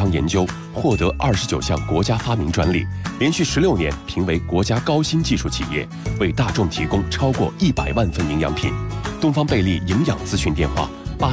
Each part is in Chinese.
康研究，获得29项国家发明专利，连续16年评为国家高新技术企业，为大众提供超过100万份营养品。东方贝利营养咨询电话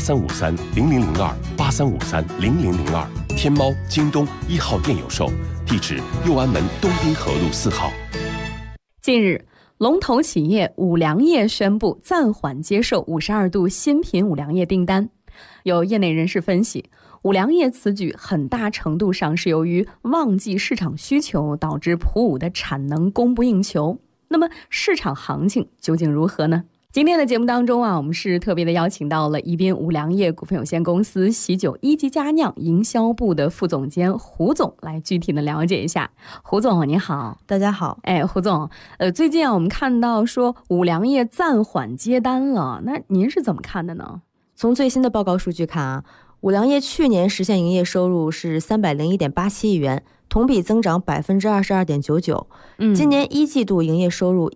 8353000283530002，天猫、京东1号店有售，地址右安门东滨河路4号。 近日，龙头企业五粮液宣布暂缓接受52度新品五粮液订单。有业内人士分析，五粮液此举很大程度上是由于旺季市场需求导致普五的产能供不应求。那么市场行情究竟如何呢？今天的节目当中我们是特别的邀请到了宜宾五粮液股份有限公司喜酒一级佳酿营销部的副总监胡总来具体的了解一下。胡总您好。 大家好。 胡总，最近我们看到说五粮液暂缓接单了，那您是怎么看的呢？ 从最新的报告数据看五粮液去年实现营业收入是301.87亿元，同比增长22.99%。今年一季度营业收入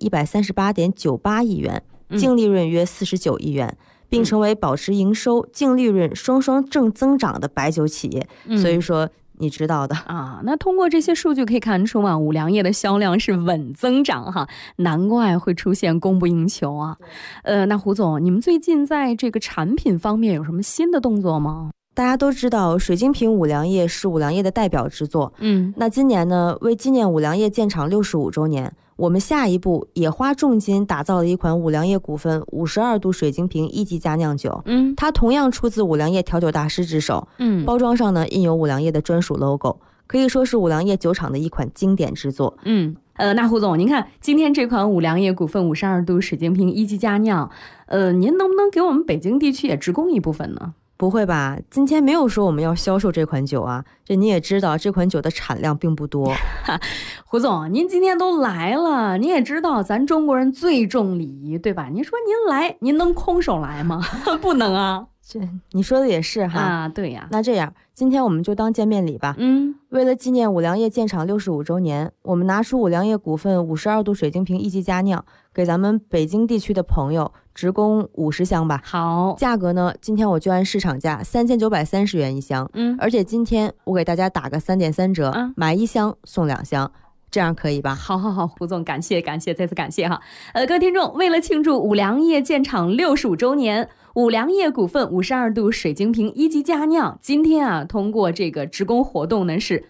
138.98亿元，净利润约49亿元，并成为保持营收、净利润双双正增长的白酒企业。所以说你知道的那通过这些数据可以看出五粮液的销量是稳增长哈，难怪会出现供不应求啊。那胡总，你们最近在这个产品方面有什么新的动作吗？ 大家都知道水晶瓶五粮液是五粮液的代表之作。那今年呢，为纪念五粮液建厂65周年，我们下一步也花重金打造了一款五粮液股份52度水晶瓶一级佳酿酒。它同样出自五粮液调酒大师之手。包装上呢印有五粮液的专属 logo， 可以说是五粮液酒厂的一款经典之作。 那胡总，您看今天这款五粮液股份52度水晶瓶一级佳酿，您能不能给我们北京地区也直供一部分呢？ 不会吧，今天没有说我们要销售这款酒啊，这你也知道这款酒的产量并不多。 胡总，您今天都来了，您也知道咱中国人最重礼仪，对吧？您说您来，您能空手来吗？不能啊。 这你说的也是哈。 对呀。 那这样今天我们就当见面礼吧。为了纪念五粮液建厂65周年，我们拿出五粮液股份52度水晶瓶一级佳酿，给咱们北京地区的朋友直供50箱吧。 好， 价格呢，今天我就按市场价3930元一箱。而且今天我给大家打个3.3折，买1箱送2箱。这样可以吧？ 好，胡总，感谢，再次感谢哈。各位听众，为了庆祝五粮液建厂65周年，五粮液股份52度水晶瓶一级佳酿今天通过这个直供活动呢是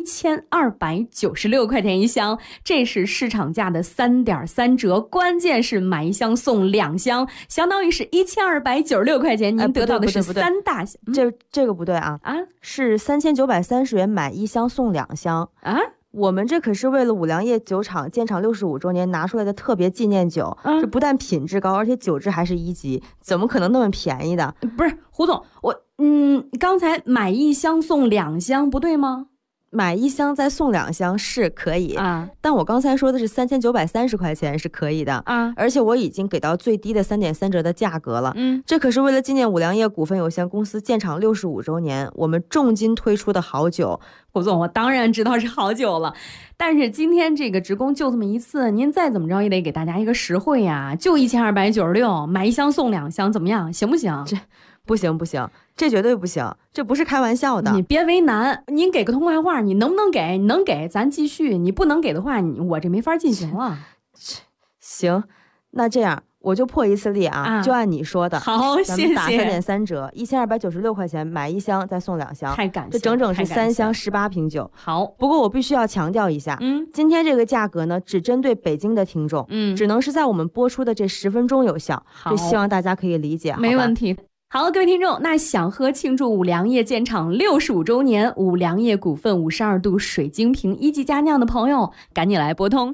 1296块钱一箱，这是市场价的3.3折，关键是买1箱送2箱，相当于是1296块钱，您得到的是3大箱。 这个不对啊，是3930元买1箱送2箱啊。我们这可是为了五粮液酒厂建厂65周年拿出来的特别纪念酒，这不但品质高，而且酒质还是1级，怎么可能那么便宜的？ 不是胡总，刚才买1箱送2箱不对吗？ 买1箱再送2箱是可以但我刚才说的是3930块钱是可以的而且我已经给到最低的3.3折的价格了。这可是为了纪念五粮液股份有限公司建厂65周年，我们重金推出的好酒。 胡总，我当然知道是好酒了，但是今天这个直供就这么一次，您再怎么着也得给大家一个实惠呀，就1296，买1箱送2箱，怎么样？行不行？ 这不行，这绝对不行，这不是开玩笑的。 你别为难，您给个痛快话，你能不能给？你能给咱继续，你不能给的话，我这没法进行了。 行，那这样我就破一次例就按你说的。 好，谢谢。 打3.3折，1296块钱买1箱再送2箱， 太感谢， 这整整是3箱18瓶酒。 好， 不过我必须要强调一下，今天这个价格呢，只针对北京的听众，只能是在我们播出的这10分钟有效。这希望大家可以理解， 没问题。好，各位听众，那想喝庆祝五粮液建厂65周年五粮液股份52度水晶瓶一级佳酿的朋友，赶紧来拨通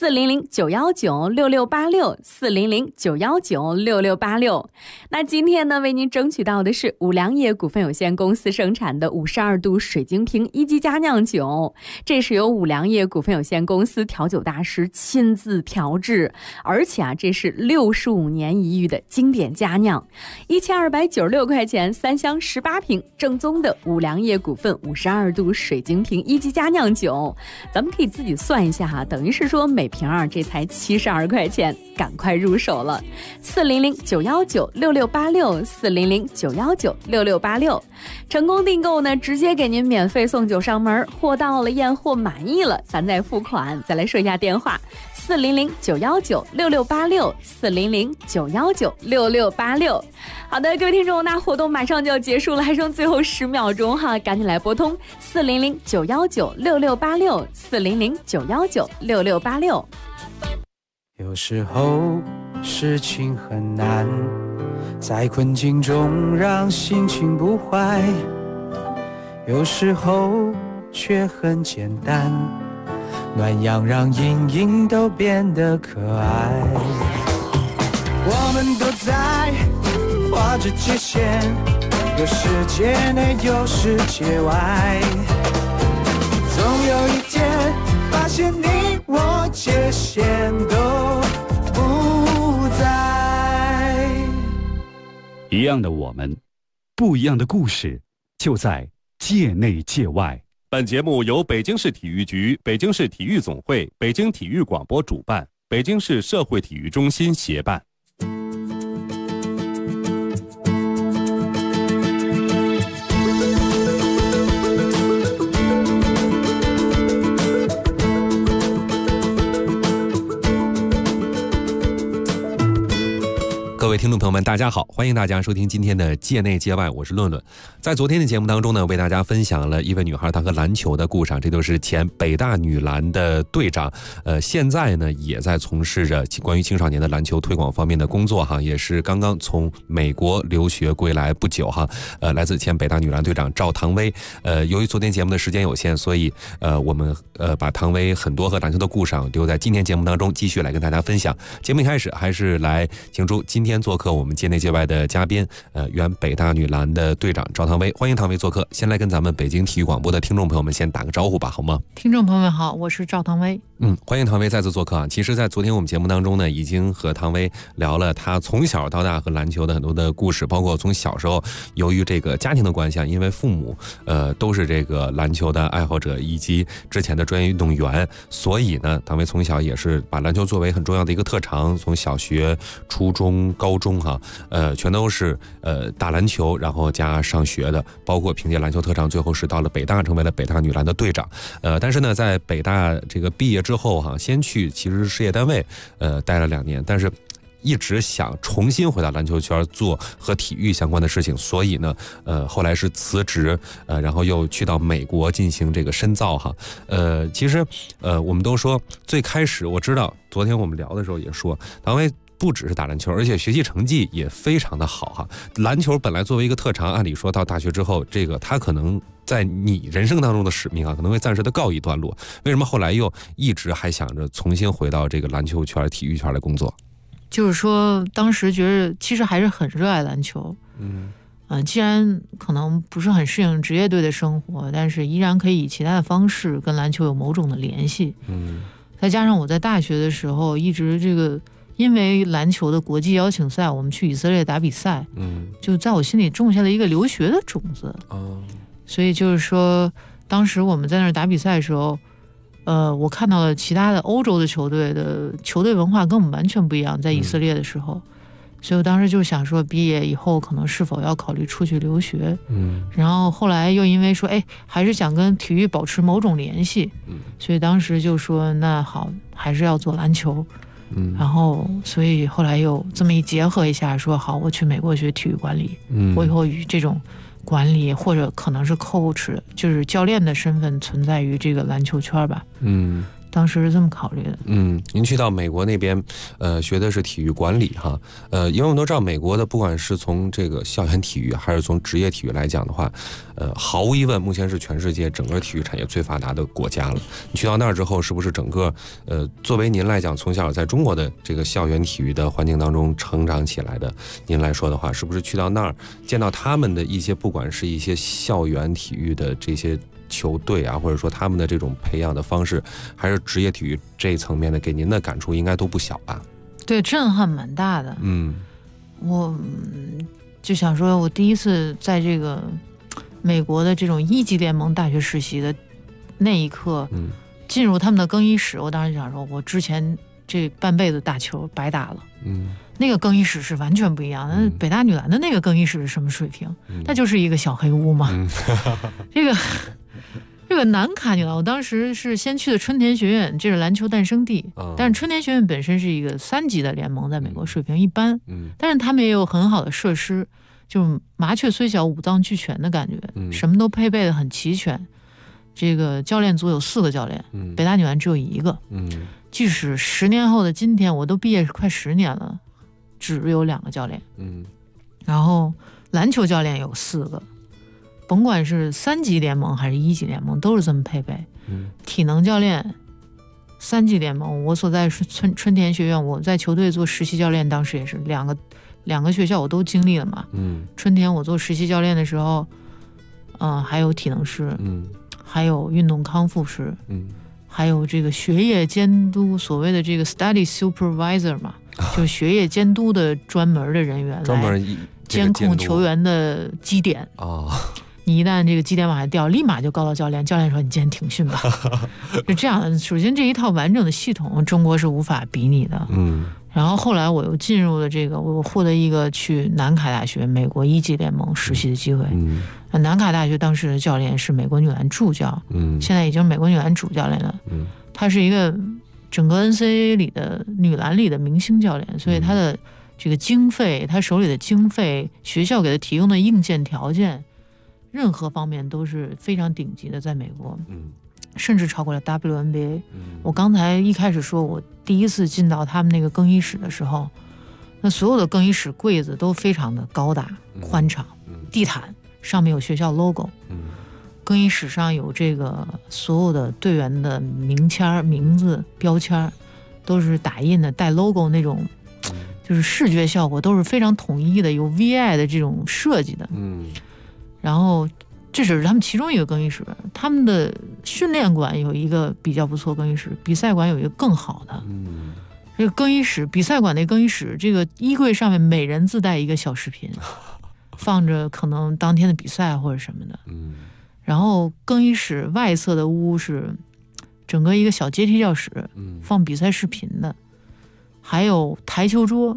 400-919-6686，400-919-6686。那今天呢，为您争取到的是五粮液股份有限公司生产的52度水晶瓶一级佳酿酒，这是由五粮液股份有限公司调酒大师亲自调制，而且这是65年一遇的经典佳酿，1296块钱3箱18瓶，正宗的五粮液股份52度水晶瓶一级佳酿酒，咱们可以自己算一下等于是说每瓶这才72块钱，赶快入手了。400-919-6686，400-919-6686。 成功订购呢，直接给您免费送酒上门，货到了验货满意了，咱再付款。再来说一下电话：400-919-6686，400-919-6686。好的，各位听众，那活动马上就要结束了，还剩最后10秒钟哈，赶紧来拨通400-919-6686，400-919-6686。 有时候事情很难，在困境中让心情不坏，有时候却很简单，暖阳让阴影都变得可爱。我们都在画着界限，有世界内有世界外，总有一天发现你我界限都不在。 一样的我们，不一样的故事，就在界内界外。 本节目由北京市体育局、北京市体育总会、北京体育广播主办，北京市社会体育中心协办。 各位听众朋友们，大家好，欢迎大家收听今天的界内界外，我是论论。在昨天的节目当中呢，为大家分享了一位女孩她和篮球的故事，这就是前北大女篮的队长，现在呢也在从事着关于青少年的篮球推广方面的工作哈，也是刚刚从美国留学归来不久哈，来自前北大女篮队长赵唐薇。由于昨天节目的时间有限，所以我们把唐薇很多和篮球的故事留在今天节目当中继续来跟大家分享。节目一开始还是来请出今天做客我们界内界外的嘉宾，原北大女篮的队长赵唐薇，欢迎唐薇做客。先来跟咱们北京体育广播的听众朋友们先打个招呼吧，好吗？ 听众朋友们好，我是赵唐薇。 欢迎唐薇再次做客啊！其实，在昨天我们节目当中呢，已经和唐薇聊了她从小到大和篮球的很多的故事，包括从小时候由于这个家庭的关系，因为父母都是这个篮球的爱好者以及之前的专业运动员，所以呢，唐薇从小也是把篮球作为很重要的一个特长，从小学、初中、高中全都是打篮球，然后加上学的，包括凭借篮球特长，最后是到了北大，成为了北大女篮的队长。但是呢，在北大这个毕业之后先去其实事业单位待了2年，但是一直想重新回到篮球圈做和体育相关的事情，所以呢，后来是辞职，然后又去到美国进行这个深造哈。其实我们都说最开始我知道，昨天我们聊的时候也说，唐薇不只是打篮球，而且学习成绩也非常的好哈。篮球本来作为一个特长，按理说到大学之后，这个他可能在你人生当中的使命可能会暂时的告一段落。为什么后来又一直还想着重新回到这个篮球圈、体育圈来工作？ 就是说，当时觉得其实还是很热爱篮球。既然可能不是很适应职业队的生活，但是依然可以以其他的方式跟篮球有某种的联系。再加上我在大学的时候一直因为篮球的国际邀请赛，我们去以色列打比赛，就在我心里种下了一个留学的种子。所以就是说，当时我们在那儿打比赛的时候，我看到了其他的欧洲的球队的球队文化跟我们完全不一样，在以色列的时候，所以我当时就想说，毕业以后可能是否要考虑出去留学。然后后来又因为说，还是想跟体育保持某种联系，所以当时就说，那好，还是要做篮球。然后所以后来又这么一结合一下，说好，我去美国学体育管理，我以后与这种管理或者可能是 coach， 就是教练的身份存在于这个篮球圈吧。当时是这么考虑的。 您去到美国那边，学的是体育管理哈，因为我们都知道美国的不管是从这个校园体育还是从职业体育来讲的话，毫无疑问，目前是全世界整个体育产业最发达的国家了。你去到那儿之后，是不是整个作为您来讲，从小在中国的这个校园体育的环境当中成长起来的，您来说的话，是不是去到那儿见到他们的一些，不管是一些校园体育的这些球队或者说他们的这种培养的方式，还是职业体育这一层面的，给您的感触应该都不小吧？ 对，震撼蛮大的。我就想说，我第一次在这个美国的这种1级联盟大学实习的那一刻，进入他们的更衣室，我当时就想说，我之前这半辈子打球白打了。那个更衣室是完全不一样的。北大女篮的那个更衣室是什么水平？那就是一个小黑屋嘛。这个南卡女篮，我当时是先去的春田学院，这是篮球诞生地。但是春田学院本身是一个3级的联盟，在美国水平一般。但是他们也有很好的设施，就是麻雀虽小五脏俱全的感觉，什么都配备的很齐全。这个教练组有4个教练，北大女篮只有1个。即使10年后的今天，我都毕业快10年了，只有2个教练。然后篮球教练有4个，甭管是3级联盟还是1级联盟，都是这么配备。体能教练3级联盟，我所在是春田学院，我在球队做实习教练，当时也是两个学校我都经历了嘛。春田我做实习教练的时候，还有体能师，还有运动康复师，还有这个学业监督，所谓的这个 study supervisor 嘛，就是学业监督的专门的人员来监控球员的基点。你一旦这个基点往下掉，立马就告到教练，教练说你今天停训吧。就这样，首先这一套完整的系统，中国是无法比拟的。然后后来我又进入了这个，我获得一个去南卡大学美国1级联盟实习的机会。南卡大学当时的教练是美国女篮助教，现在已经美国女篮主教练了。他是一个整个 NCAA 里的女篮里的明星教练，所以他的这个经费，他手里的经费，学校给他提供的硬件条件，任何方面都是非常顶级的，在美国。甚至超过了 WNBA。我刚才一开始说，我第一次进到他们那个更衣室的时候，那所有的更衣室柜子都非常的高大宽敞，地毯上面有学校 logo，更衣室上有这个所有的队员的名字标签，都是打印的带 logo 那种，就是视觉效果都是非常统一的，有 VI 的这种设计的。然后这只是他们其中一个更衣室，他们的训练馆有一个比较不错更衣室，比赛馆有一个更好的。这个更衣室，比赛馆那更衣室，这个衣柜上面每人自带一个小视频，放着可能当天的比赛或者什么的。然后更衣室外侧的屋是整个一个小阶梯教室，放比赛视频的，还有台球桌。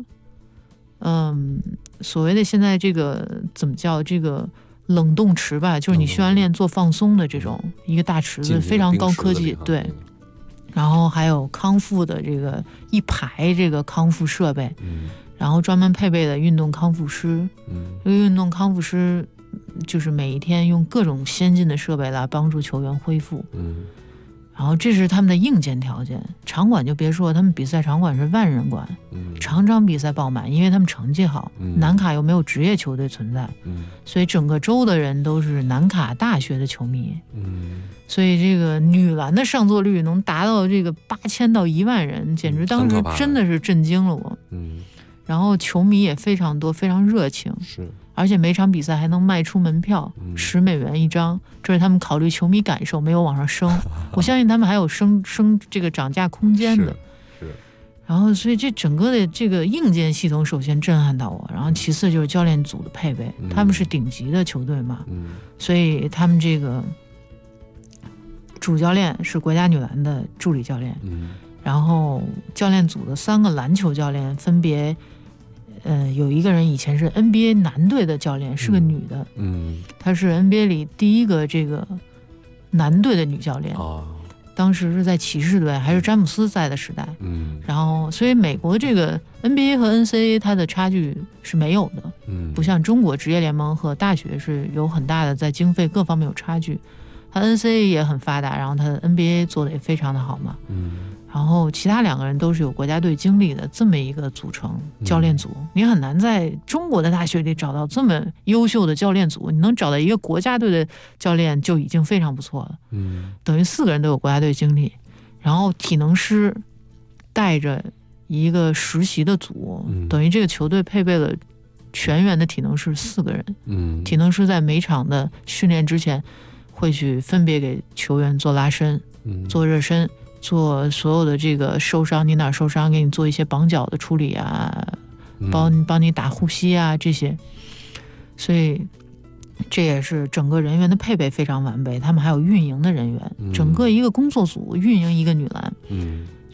所谓的现在这个怎么叫这个冷冻池吧，就是你训完练做放松的这种一个大池子，非常高科技。对，然后还有康复的这个一排这个康复设备，然后专门配备的运动康复师。这个运动康复师就是每一天用各种先进的设备来帮助球员恢复。然后这是他们的硬件条件，场馆就别说，他们比赛场馆是万人馆，场场比赛爆满，因为他们成绩好。南卡又没有职业球队存在，所以整个州的人都是南卡大学的球迷。所以这个女篮的上座率能达到这个8000到1万人，简直当时真的是震惊了我。然后球迷也非常多，非常热情。是。而且每场比赛还能卖出门票，$101张，这是他们考虑球迷感受，没有往上升。我相信他们还有升这个涨价空间的。是。然后，所以这整个的这个硬件系统首先震撼到我，然后其次就是教练组的配备，他们是顶级的球队嘛，所以他们这个主教练是国家女篮的助理教练，然后教练组的3个篮球教练分别。有一个人以前是 NBA 男队的教练，是个女的，她是 NBA 里第一个这个男队的女教练，当时是在骑士队，还是詹姆斯在的时代，然后所以美国这个 NBA 和 NCAA 它的差距是没有的，不像中国职业联盟和大学是有很大的在经费各方面有差距，它 NCAA 也很发达，然后它的 NBA 做的也非常的好嘛，然后其他2个人都是有国家队经历的这么一个组成教练组，你很难在中国的大学里找到这么优秀的教练组，你能找到一个国家队的教练就已经非常不错了。等于4个人都有国家队经历，然后体能师带着一个实习的组，等于这个球队配备了全员的体能师4个人。体能师在每场的训练之前会去分别给球员做拉伸，做热身，做所有的这个受伤，你哪受伤给你做一些绑脚的处理啊，帮你打护膝啊这些，所以这也是整个人员的配备非常完备。他们还有运营的人员，整个一个工作组运营一个女篮，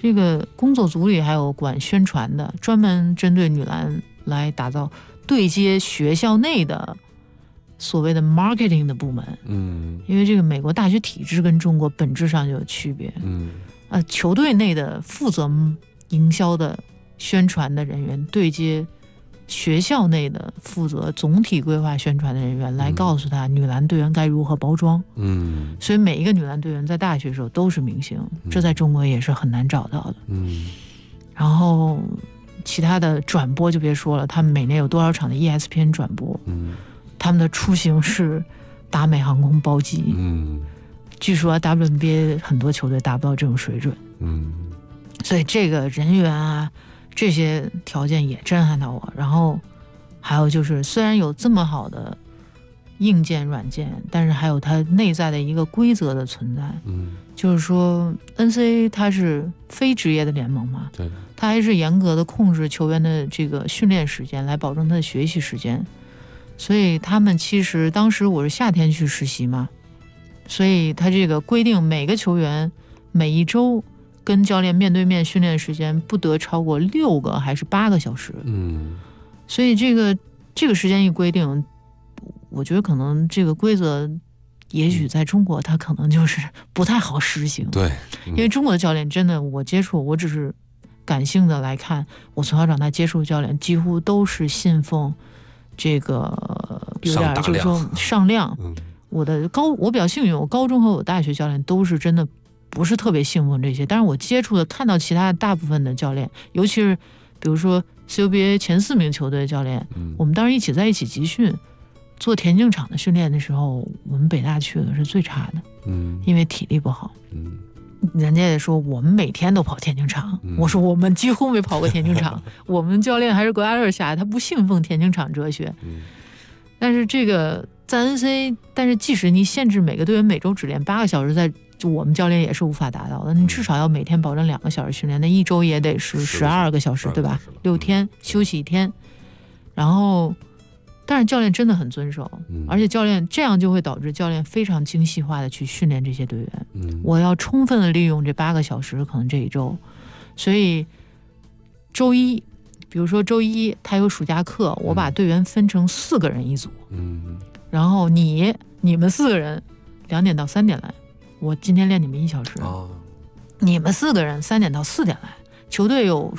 这个工作组里还有管宣传的，专门针对女篮来打造对接学校内的所谓的 marketing 的部门。因为这个美国大学体制跟中国本质上就有区别。球队内的负责营销的宣传的人员对接学校内的负责总体规划宣传的人员，来告诉他女篮队员该如何包装。所以每一个女篮队员在大学时候都是明星，这在中国也是很难找到的。然后其他的转播就别说了，他们每年有多少场的 ESPN 转播，他们的出行是达美航空包机。据说 WNBA 很多球队达不到这种水准。所以这个人员啊，这些条件也震撼到我。然后还有就是，虽然有这么好的硬件软件，但是还有它内在的一个规则的存在。就是说 NCAA 它是非职业的联盟嘛， 对， 它还是严格的控制球员的这个训练时间，来保证他的学习时间。所以他们其实当时我是夏天去实习嘛，所以他这个规定每个球员每一周跟教练面对面训练时间不得超过6个还是8个小时。所以这个时间一规定，我觉得可能这个规则也许在中国它可能就是不太好实行。 对， 因为中国的教练真的我接触，我只是感性的来看，我从小长大接触的教练几乎都是信奉这个有点就是说上量。我比较幸运，我高中和我大学教练都是真的不是特别信奉这些，但是我接触的看到其他大部分的教练，尤其是比如说 CUBA 前4名球队的教练，我们当时在一起集训做田径场的训练的时候，我们北大去的是最差的。因为体力不好。人家也说我们每天都跑田径场，我说我们几乎没跑过田径场。我们教练还是格拉勒下，他不信奉田径场哲学。但是这个在 NCAA， 但是即使你限制每个队员每周只练8个小时，就我们教练也是无法达到的。你至少要每天保证2个小时训练，那一周也得是12个小时，对吧？6天休息1天。然后但是教练真的很遵守，而且教练这样就会导致教练非常精细化的去训练这些队员。我要充分的利用这8个小时，可能这一周。所以周一，比如说周一他有暑假课，我把队员分成4个人一组。然后你们4个人2点到3点来，我今天练你们1小时。你们4个人3点到4点来，球队有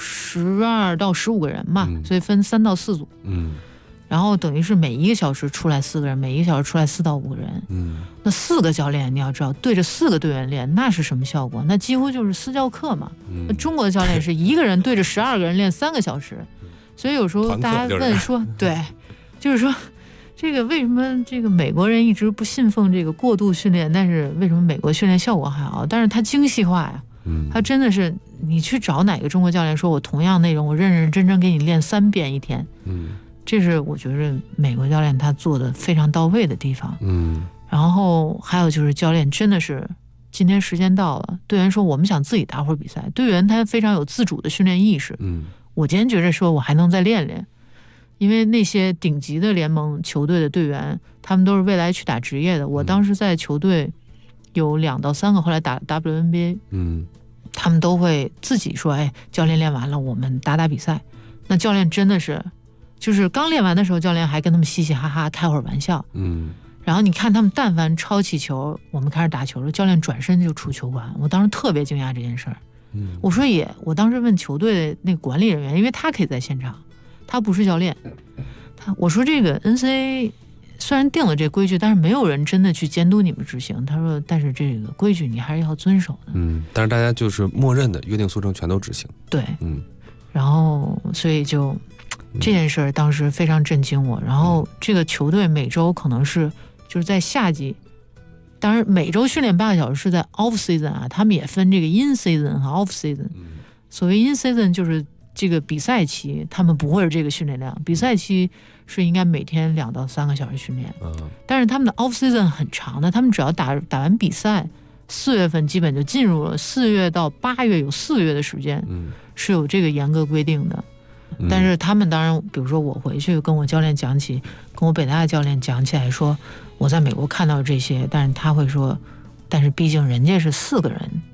12到15个人嘛，所以分3到4组。然后等于是每1个小时出来4个人，每1个小时出来4到5个人。那4个教练你要知道，对着4个队员练，那是什么效果？那几乎就是私教课嘛。那中国的教练是1个人对着12个人练3个小时。所以有时候大家问说，对，就是说这个为什么这个美国人一直不信奉这个过度训练，但是为什么美国训练效果还好？但是它精细化呀，它真的是你去找哪个中国教练说我同样内容我认认真真给你练3遍一天。这是我觉得美国教练他做的非常到位的地方。然后还有就是教练真的是今天时间到了，队员说我们想自己打会儿比赛，队员他非常有自主的训练意识。我今天觉得说我还能再练练，因为那些顶级的联盟球队的队员他们都是未来去打职业的。我当时在球队有2到3个后来打 WNBA，他们都会自己说教练练完了我们打比赛。那教练真的是就是刚练完的时候，教练还跟他们嘻嘻哈哈开会儿玩笑。然后你看他们但凡抄起球，我们开始打球了，教练转身就出球馆。我当时特别惊讶这件事儿。我说我当时问球队的那个管理人员，因为他可以在现场，他不是教练。我说这个 NCAA 虽然定了这规矩，但是没有人真的去监督你们执行。他说但是这个规矩你还是要遵守的。 但是大家就是默认的约定俗成全都执行。 对。然后所以就这件事儿当时非常震惊我。然后这个球队每周可能是就是在夏季，当然每周训练8个小时是在 off season 啊，他们也分这个 in season 和 off season。所谓 in season 就是这个比赛期，他们不会是这个训练量，比赛期是应该每天2到3个小时训练。但是他们的 off season 很长的，他们只要打完比赛，4月份基本就进入了4月到8月有4个月的时间，是有这个严格规定的。但是他们当然比如说我回去跟我教练讲起，跟我北大的教练讲起来说我在美国看到这些，但是他会说但是毕竟人家是4个人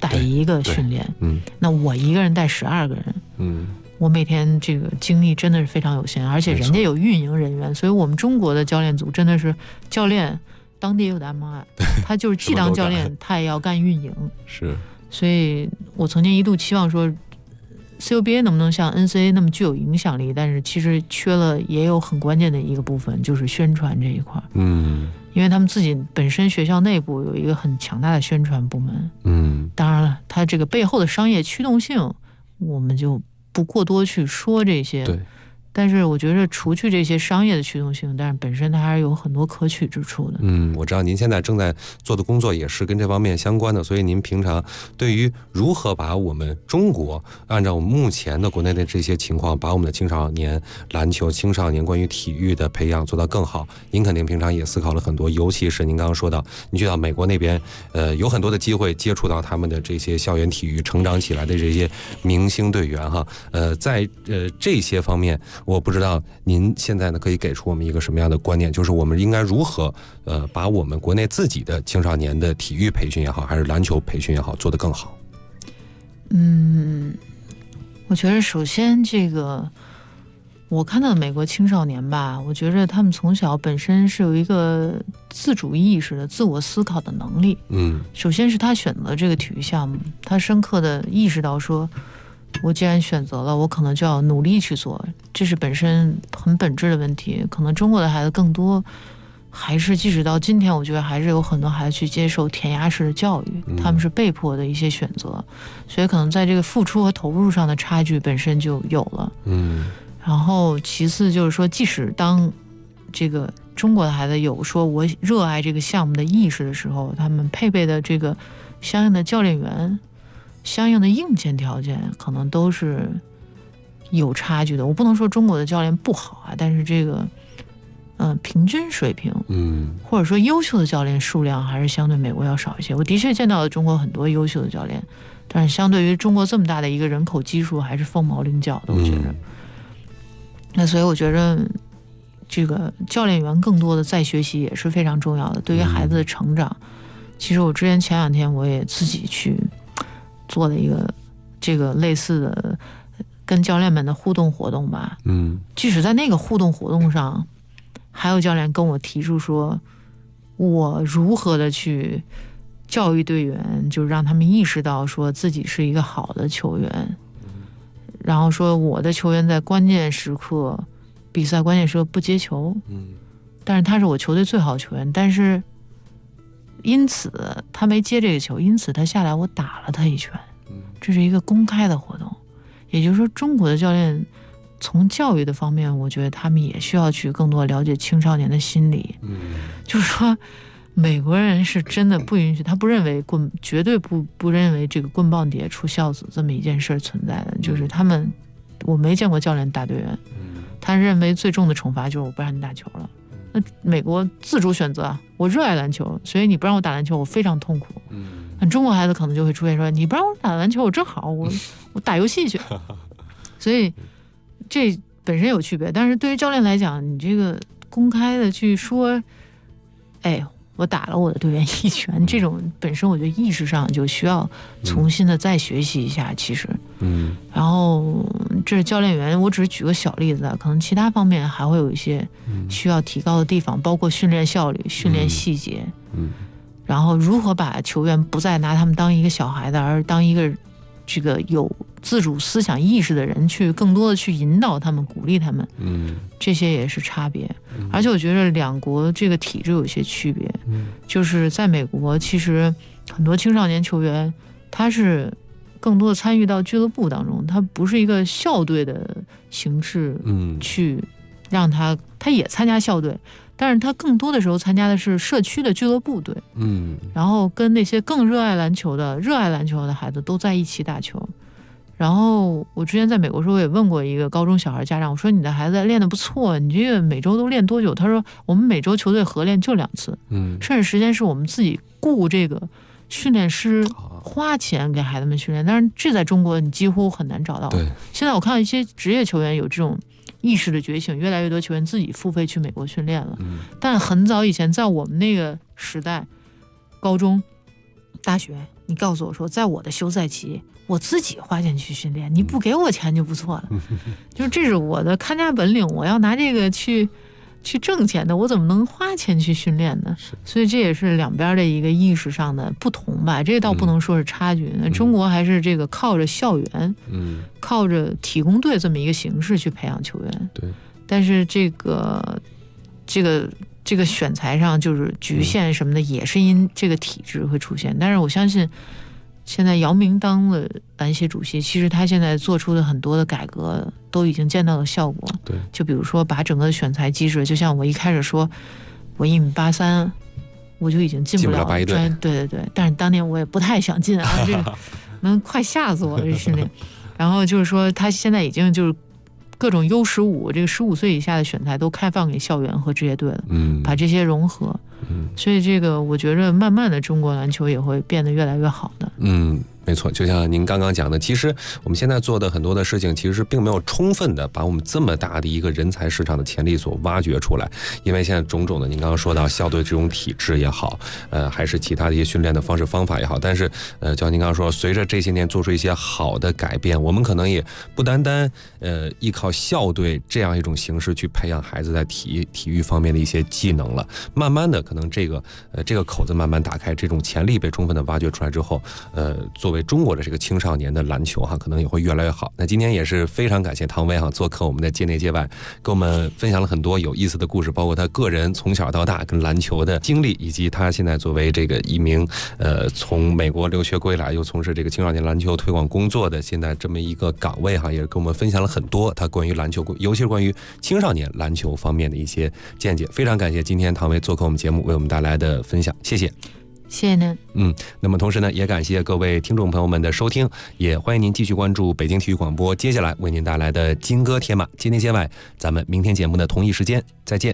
带一个训练，那我一个人带12个人，我每天这个精力真的是非常有限，而且人家有运营人员，所以我们中国的教练组真的是教练当地也有的 MI， 他就是既当教练他也要干运营， 是， 所以我曾经一度期望说 CUBA 能不能像 NCAA 那么具有影响力，但是其实缺了也有很关键的一个部分，就是宣传这一块。因为他们自己本身学校内部有一个很强大的宣传部门。当然了，它这个背后的商业驱动性，我们就不过多去说这些。对。但是我觉得除去这些商业的驱动性，但是本身它还是有很多可取之处的。 我知道您现在正在做的工作也是跟这方面相关的，所以您平常对于如何把我们中国按照我们目前的国内的这些情况，把我们的青少年篮球、青少年关于体育的培养做到更好，您肯定平常也思考了很多，尤其是您刚刚说到您去到美国那边，有很多的机会接触到他们的这些校园体育成长起来的这些明星队员哈，在这些方面。我不知道您现在呢可以给出我们一个什么样的观念，就是我们应该如何把我们国内自己的青少年的体育培训也好，还是篮球培训也好，做得更好。 我觉得首先这个我看到美国青少年吧，我觉得他们从小本身是有一个自主意识的自我思考的能力。首先是他选择这个体育项目，他深刻的意识到说我既然选择了，我可能就要努力去做，这是本身很本质的问题。可能中国的孩子更多还是即使到今天，我觉得还是有很多孩子去接受填鸭式的教育，他们是被迫的一些选择，所以可能在这个付出和投入上的差距本身就有了。然后其次就是说，即使当这个中国的孩子有说我热爱这个项目的意识的时候，他们配备的这个相应的教练员、相应的硬件条件可能都是有差距的。我不能说中国的教练不好啊，但是这个平均水平，或者说优秀的教练数量还是相对美国要少一些。我的确见到了中国很多优秀的教练，但是相对于中国这么大的一个人口基数，还是凤毛麟角的，我觉得。那所以我觉得这个教练员更多的再学习也是非常重要的，对于孩子的成长。其实我之前前2天我也自己去做了一个这个类似的跟教练们的互动活动吧。即使在那个互动活动上，还有教练跟我提出说，我如何的去教育队员，就让他们意识到说自己是一个好的球员，然后说我的球员在关键时刻，比赛关键时刻不接球，但是他是我球队最好的球员，但是因此他没接这个球，因此他下来我打了他一拳，这是一个公开的活动。也就是说，中国的教练从教育的方面，我觉得他们也需要去更多了解青少年的心理。就是说美国人是真的不允许，他不认为绝对不认为这个棍棒底下出孝子这么一件事存在的。就是他们，我没见过教练打队员，他认为最重的惩罚就是我不让你打球了。那美国自主选择，我热爱篮球，所以你不让我打篮球，我非常痛苦。那中国孩子可能就会出现说，你不让我打篮球，我正好我打游戏去。所以这本身有区别，但是对于教练来讲，你这个公开的去说，哎，我打了我的队员一拳，这种本身我觉得意识上就需要重新的再学习一下。其实，然后这是教练员，我只是举个小例子啊，可能其他方面还会有一些需要提高的地方，包括训练效率、训练细节，然后如何把球员不再拿他们当一个小孩子，而当一个这个有自主思想意识的人，去更多的去引导他们、鼓励他们，这些也是差别。而且我觉得两国这个体制有一些区别，就是在美国，其实很多青少年球员他是更多的参与到俱乐部当中，他不是一个校队的形式，去让他也参加校队，但是他更多的时候参加的是社区的俱乐部队，然后跟那些更热爱篮球的孩子都在一起打球。然后我之前在美国时候，我也问过一个高中小孩家长，我说你的孩子练得不错，你这个每周都练多久？他说我们每周球队合练就2次，剩下时间是我们自己雇这个训练师花钱给孩子们训练。但是这在中国你几乎很难找到。现在我看到一些职业球员有这种意识的觉醒，越来越多球员自己付费去美国训练了。但很早以前，在我们那个时代，高中大学你告诉我说，在我的休赛期我自己花钱去训练，你不给我钱就不错了，就是这是我的看家本领，我要拿这个去挣钱的，我怎么能花钱去训练呢？所以这也是两边的一个意识上的不同吧，这倒不能说是差距。那中国还是这个靠着校园，靠着体工队这么一个形式去培养球员。 对，但是这个选材上就是局限什么的，也是因这个体制会出现。但是我相信，现在姚明当了篮协主席，其实他现在做出的很多的改革都已经见到了效果。 对， 就比如说把整个选材机制，就像我一开始说，我1.83米，我就已经进不了 8-1队。 对，但是当年我也不太想进啊，这个能快吓死我了这训练。然后就是说，他现在已经就是各种U15这个15岁以下的选材都开放给校园和职业队了，把这些融合。所以这个我觉得慢慢的中国篮球也会变得越来越好的。 没错，就像您刚刚讲的，其实我们现在做的很多的事情，其实并没有充分的把我们这么大的一个人才市场的潜力所挖掘出来。因为现在种种的，您刚刚说到校队这种体制也好，还是其他的一些训练的方式方法也好，但是就像您刚刚说，随着这些年做出一些好的改变，我们可能也不单单依靠校队这样一种形式去培养孩子在体育方面的一些技能了。慢慢的，可能这个口子慢慢打开，这种潜力被充分的挖掘出来之后，作为中国的这个青少年的篮球可能也会越来越好。那今天也是非常感谢唐薇做客我们的界内界外，跟我们分享了很多有意思的故事，包括他个人从小到大跟篮球的经历，以及他现在作为这个一名从美国留学归来又从事这个青少年篮球推广工作的现在这么一个岗位也跟我们分享了很多他关于篮球，尤其是关于青少年篮球方面的一些见解。非常感谢今天唐薇做客我们节目为我们带来的分享，谢谢。 谢谢您。 那么同时呢，也感谢各位听众朋友们的收听，也欢迎您继续关注北京体育广播接下来为您带来的金歌铁马界内界外，咱们明天节目的同一时间再见。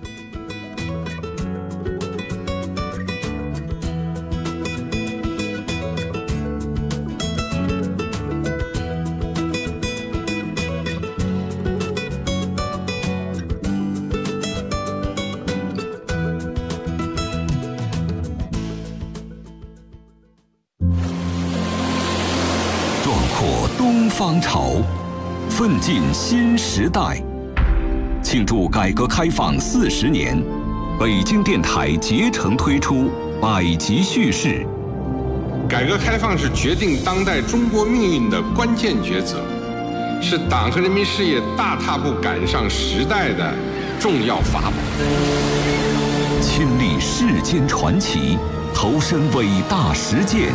东方潮，奋进新时代。庆祝改革开放40年，北京电台竭诚推出百集叙事。 改革开放是决定当代中国命运的关键抉择，是党和人民事业大踏步赶上时代的重要法宝。 亲历世间传奇，投身伟大实践。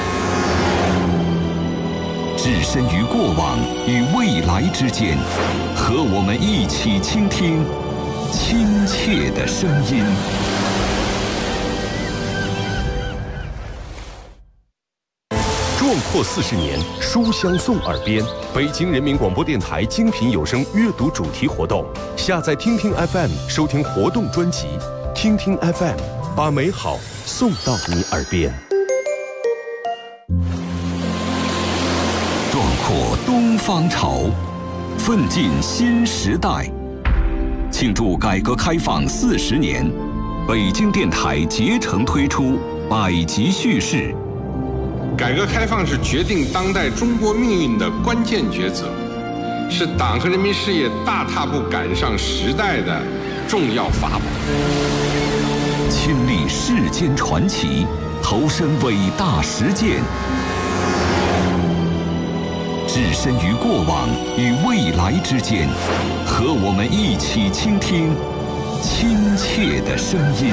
置身于过往与未来之间，和我们一起倾听亲切的声音。 壮阔40年，书香送耳边。北京人民广播电台精品有声阅读主题活动，下载听听 FM 收听活动专辑，听听 FM 把美好送到你耳边。 壮阔东方潮，奋进新时代。庆祝改革开放40年，北京电台竭诚推出百集叙事。 改革开放是决定当代中国命运的关键抉择，是党和人民事业大踏步赶上时代的重要法宝。 亲历世间传奇，投身伟大实践。置身于过往与未来之间，和我们一起倾听亲切的声音。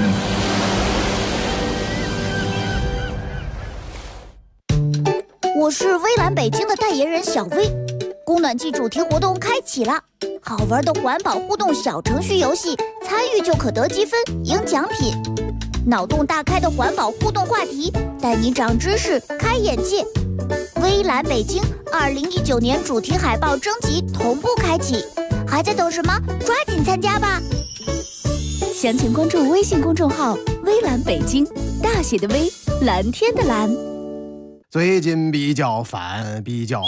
我是微蓝北京的代言人小薇，供暖季主题活动开启了，好玩的环保互动小程序游戏，参与就可得积分赢奖品。脑洞大开的环保互动话题，带你长知识开眼界。微蓝北京2019年主题海报征集同步开启，还在等什么？抓紧参加吧！ 详情关注微信公众号微蓝北京，大写的微，蓝天的蓝。 最近比较烦，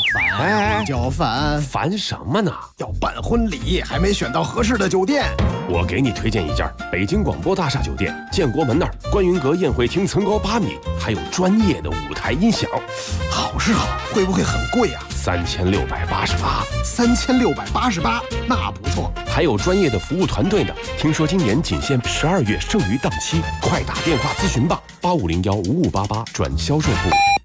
烦什么呢？ 要办婚礼，还没选到合适的酒店。 我给你推荐一家北京广播大厦酒店，建国门那儿，观云阁宴会厅层高8米，还有专业的舞台音响。 好是好，会不会很贵啊 ？3688。 3688，那不错。 还有专业的服务团队呢。听说今年仅限12月剩余档期，快打电话咨询吧，85015588转销售部。